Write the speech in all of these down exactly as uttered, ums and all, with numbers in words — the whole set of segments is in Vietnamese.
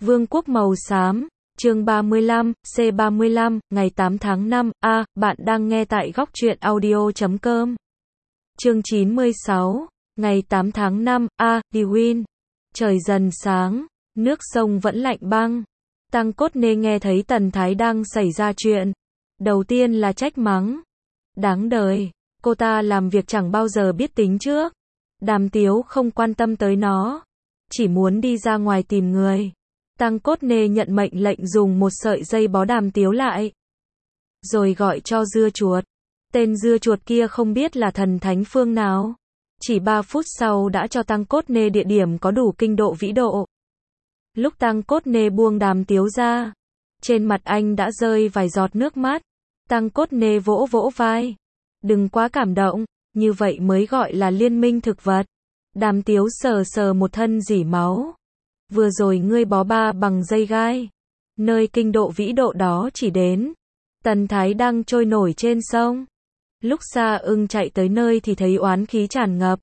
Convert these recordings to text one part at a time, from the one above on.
Vương quốc màu xám, chương ba mươi lăm, C ba mươi lăm, ngày tám tháng năm, A, bạn đang nghe tại góc truyện audio chấm com. Chương chín mươi sáu, ngày tám tháng năm, A, Diwain. Trời dần sáng, nước sông vẫn lạnh băng. Tăng Cốt Nê nghe thấy Tần Thái đang xảy ra chuyện. Đầu tiên là trách mắng. Đáng đời, cô ta làm việc chẳng bao giờ biết tính trước. Đàm Tiếu không quan tâm tới nó, chỉ muốn đi ra ngoài tìm người. Tăng Cốt Nê nhận mệnh lệnh dùng một sợi dây bó Đàm Tiếu lại, rồi gọi cho dưa chuột. Tên dưa chuột kia không biết là thần thánh phương nào, chỉ ba phút sau đã cho Tăng Cốt Nê địa điểm có đủ kinh độ vĩ độ. Lúc Tăng Cốt Nê buông Đàm Tiếu ra, trên mặt anh đã rơi vài giọt nước mắt. Tăng Cốt Nê vỗ vỗ vai. Đừng quá cảm động, như vậy mới gọi là liên minh thực vật. Đàm Tiếu sờ sờ một thân rỉ máu. Vừa rồi ngươi bó ba bằng dây gai. Nơi kinh độ vĩ độ đó chỉ đến. Tần Thái đang trôi nổi trên sông. Lúc Sa Ưng chạy tới nơi thì thấy oán khí tràn ngập.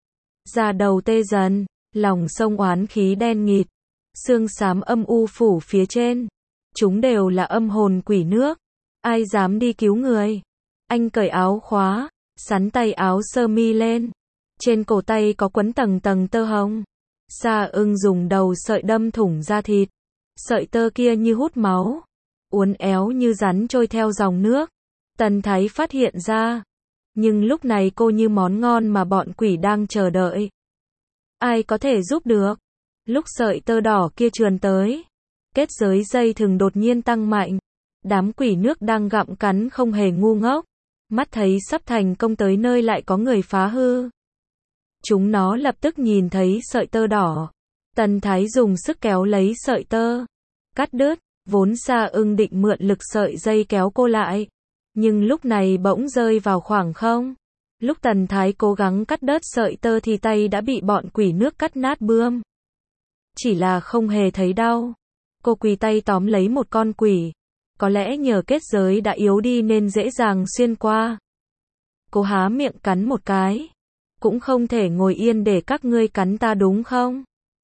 Da đầu tê dần, lòng sông oán khí đen nghịt. Sương xám âm u phủ phía trên. Chúng đều là âm hồn quỷ nước. Ai dám đi cứu người? Anh cởi áo khóa, sắn tay áo sơ mi lên. Trên cổ tay có quấn tầng tầng tơ hồng. Sa Ưng dùng đầu sợi đâm thủng da thịt. Sợi tơ kia như hút máu, uốn éo như rắn trôi theo dòng nước. Tần Thái phát hiện ra. Nhưng lúc này cô như món ngon mà bọn quỷ đang chờ đợi. Ai có thể giúp được? Lúc sợi tơ đỏ kia trườn tới, kết giới dây thừng đột nhiên tăng mạnh. Đám quỷ nước đang gặm cắn không hề ngu ngốc. Mắt thấy sắp thành công tới nơi lại có người phá hư. Chúng nó lập tức nhìn thấy sợi tơ đỏ. Tần Thái dùng sức kéo lấy sợi tơ, cắt đứt. Vốn Sa Ưng định mượn lực sợi dây kéo cô lại, nhưng lúc này bỗng rơi vào khoảng không. Lúc Tần Thái cố gắng cắt đứt sợi tơ thì tay đã bị bọn quỷ nước cắt nát bươm. Chỉ là không hề thấy đau. Cô quỳ tay tóm lấy một con quỷ. Có lẽ nhờ kết giới đã yếu đi nên dễ dàng xuyên qua. Cô há miệng cắn một cái. Cũng không thể ngồi yên để các ngươi cắn ta đúng không?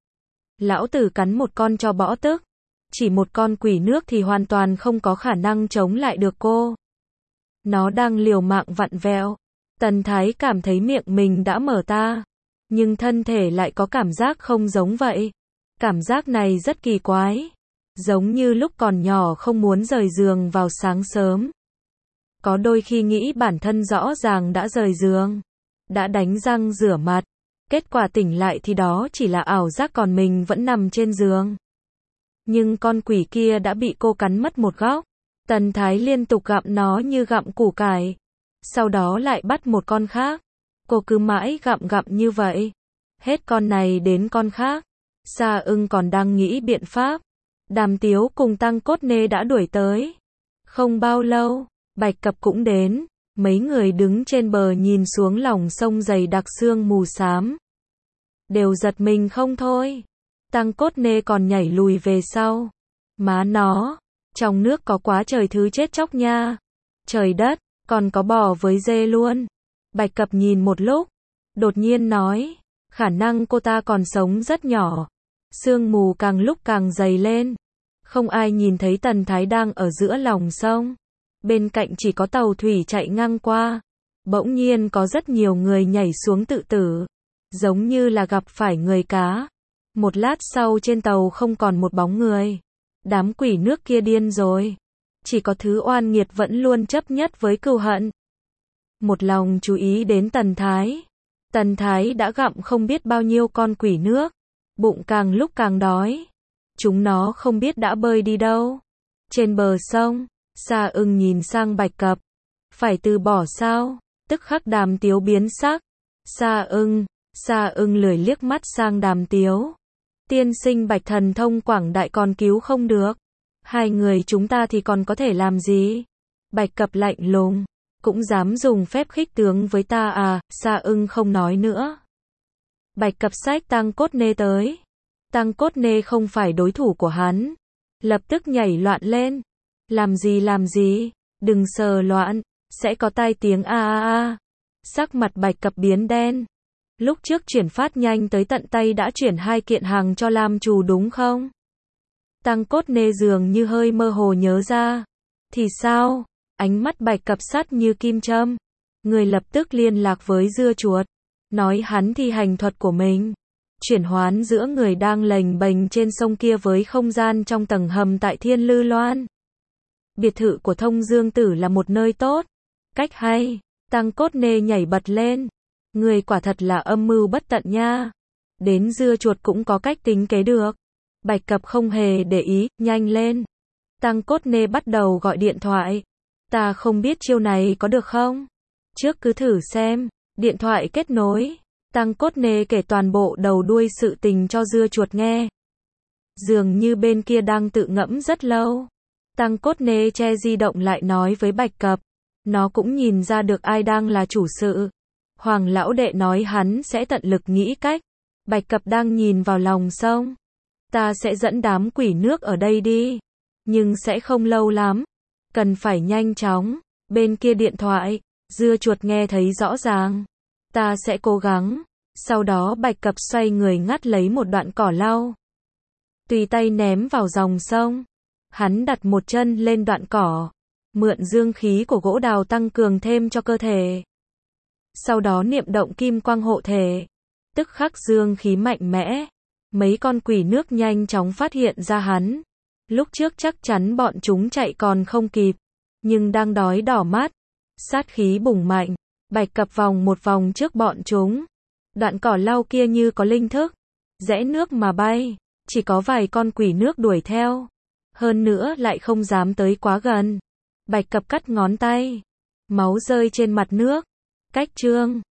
Lão tử cắn một con cho bỏ tức. Chỉ một con quỷ nước thì hoàn toàn không có khả năng chống lại được cô. Nó đang liều mạng vặn vẹo. Tần Thái cảm thấy miệng mình đã mở ta, nhưng thân thể lại có cảm giác không giống vậy. Cảm giác này rất kỳ quái. Giống như lúc còn nhỏ không muốn rời giường vào sáng sớm. Có đôi khi nghĩ bản thân rõ ràng đã rời giường, đã đánh răng rửa mặt. Kết quả tỉnh lại thì đó chỉ là ảo giác còn mình vẫn nằm trên giường. Nhưng con quỷ kia đã bị cô cắn mất một góc. Tần Thái liên tục gặm nó như gặm củ cải. Sau đó lại bắt một con khác. Cô cứ mãi gặm gặm như vậy. Hết con này đến con khác. Sa Ưng còn đang nghĩ biện pháp. Đàm Tiếu cùng Tăng Cốt Nê đã đuổi tới. Không bao lâu, Bạch Cập cũng đến. Mấy người đứng trên bờ nhìn xuống lòng sông dày đặc sương mù xám. Đều giật mình không thôi. Tăng Cốt Nê còn nhảy lùi về sau. Má nó, trong nước có quá trời thứ chết chóc nha. Trời đất, còn có bò với dê luôn. Bạch Cập nhìn một lúc, đột nhiên nói, khả năng cô ta còn sống rất nhỏ. Sương mù càng lúc càng dày lên. Không ai nhìn thấy Tần Thái đang ở giữa lòng sông. Bên cạnh chỉ có tàu thủy chạy ngang qua. Bỗng nhiên có rất nhiều người nhảy xuống tự tử. Giống như là gặp phải người cá. Một lát sau trên tàu không còn một bóng người. Đám quỷ nước kia điên rồi. Chỉ có thứ oan nghiệt vẫn luôn chấp nhất với cừu hận. Một lòng chú ý đến Tần Thái. Tần Thái đã gặm không biết bao nhiêu con quỷ nước. Bụng càng lúc càng đói. Chúng nó không biết đã bơi đi đâu. Trên bờ sông, Sa Ưng nhìn sang Bạch Cập. Phải từ bỏ sao? Tức khắc Đàm Tiếu biến sắc. Sa Ưng, Sa Ưng lười liếc mắt sang Đàm Tiếu. Tiên sinh Bạch thần thông quảng đại còn cứu không được. Hai người chúng ta thì còn có thể làm gì? Bạch Cập lạnh lùng. Cũng dám dùng phép khích tướng với ta à? Sa Ưng không nói nữa. Bạch Cập xách Tăng Cốt Nê tới. Tăng Cốt Nê không phải đối thủ của hắn. Lập tức nhảy loạn lên. Làm gì làm gì? Đừng sờ loạn. Sẽ có tai tiếng a a a. Sắc mặt Bạch Cập biến đen. Lúc trước chuyển phát nhanh tới tận tay đã chuyển hai kiện hàng cho Lam Trù đúng không? Tăng Cốt Nê dường như hơi mơ hồ nhớ ra. Thì sao? Ánh mắt Bạch Cập sắt như kim châm. Người lập tức liên lạc với dưa chuột. Nói hắn thi hành thuật của mình. Chuyển hoán giữa người đang lềnh bềnh trên sông kia với không gian trong tầng hầm tại Thiên Lư Loan. Biệt thự của Thông Dương Tử là một nơi tốt. Cách hay. Tăng Cốt Nê nhảy bật lên. Người quả thật là âm mưu bất tận nha. Đến dưa chuột cũng có cách tính kế được. Bạch Cập không hề để ý, nhanh lên. Tăng Cốt Nê bắt đầu gọi điện thoại. Ta không biết chiêu này có được không? Trước cứ thử xem. Điện thoại kết nối. Tăng Cốt Nê kể toàn bộ đầu đuôi sự tình cho dưa chuột nghe. Dường như bên kia đang tự ngẫm rất lâu. Tăng Cốt Nê che di động lại nói với Bạch Cập. Nó cũng nhìn ra được ai đang là chủ sự. Hoàng lão đệ nói hắn sẽ tận lực nghĩ cách. Bạch Cập đang nhìn vào lòng sông. Ta sẽ dẫn đám quỷ nước ở đây đi. Nhưng sẽ không lâu lắm. Cần phải nhanh chóng. Bên kia điện thoại, dưa chuột nghe thấy rõ ràng. Ta sẽ cố gắng. Sau đó Bạch Cập xoay người ngắt lấy một đoạn cỏ lau. Tùy tay ném vào dòng sông. Hắn đặt một chân lên đoạn cỏ. Mượn dương khí của gỗ đào tăng cường thêm cho cơ thể. Sau đó niệm động kim quang hộ thể. Tức khắc dương khí mạnh mẽ. Mấy con quỷ nước nhanh chóng phát hiện ra hắn. Lúc trước chắc chắn bọn chúng chạy còn không kịp. Nhưng đang đói đỏ mắt. Sát khí bùng mạnh. Bạch Cập vòng một vòng trước bọn chúng. Đoạn cỏ lau kia như có linh thức. Rẽ nước mà bay. Chỉ có vài con quỷ nước đuổi theo. Hơn nữa lại không dám tới quá gần. Bạch Cập cắt ngón tay. Máu rơi trên mặt nước. Cách chương